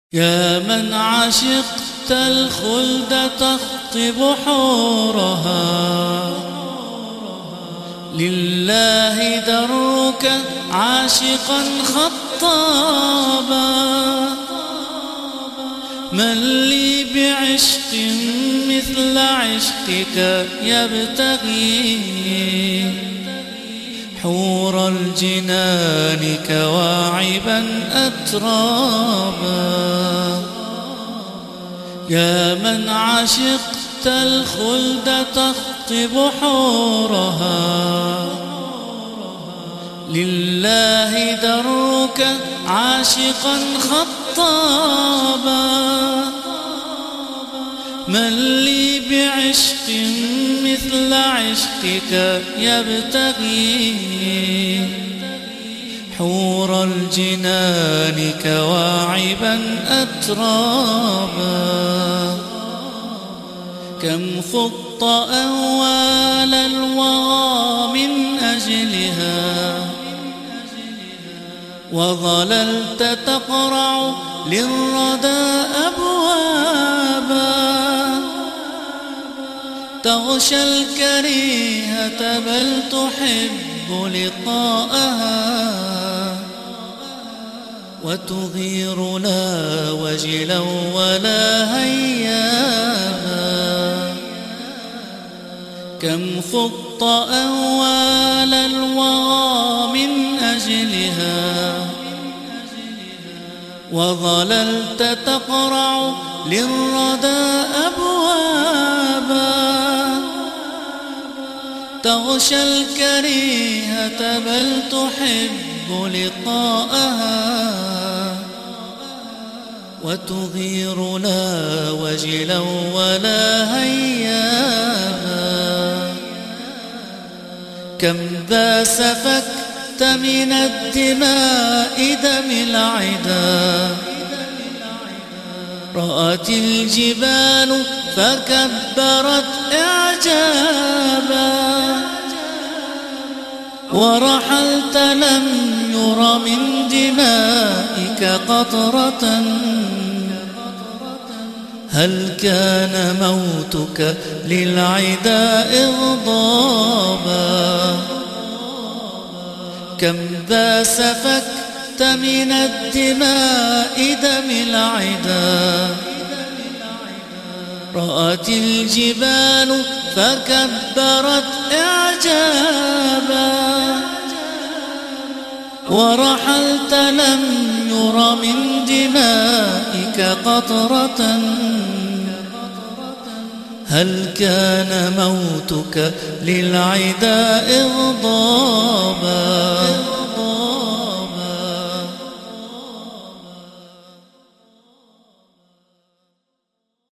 يا من عشقت الخلد تخطب حورها، لله درك عاشقا خطابا. من لي بعشق مثل عشقك يبتغي، حور الجنان كواعبا أترابا. يا من عشقت الخلد تخطب حورها، لله درك عاشقا خطابا. من لي بعشق مثل عشقك يبتغي، حور الجنان كواعبا أترابا. كم خضت أهوال الوغى من أجلها، وظللت تقرع للردى أبوابا. تغشى الكريهة بل تحب لقاءها، وتغير لا وجلا ولا هيابا. كم خضت أهوال الوغى من أجلها، وظللت تقرع للردى أبوابا. تغشى الكريهة بل تحب لقاءها، وتغير لا وجلا ولا هيابا. كم ذا سفكت من الدماء دم العدا، رأت الجبال فكبرت إعجابا. ورحلت لم ير من دمائك قطرة، هل كان موتك للعدا إغضابا. كم ذا سفكت من الدماء دم العدا، رأت الجبال فكبرت إعجابا. ورحلت لم ير من دمائك قطرة، هل كان موتك للعدا إغضابا.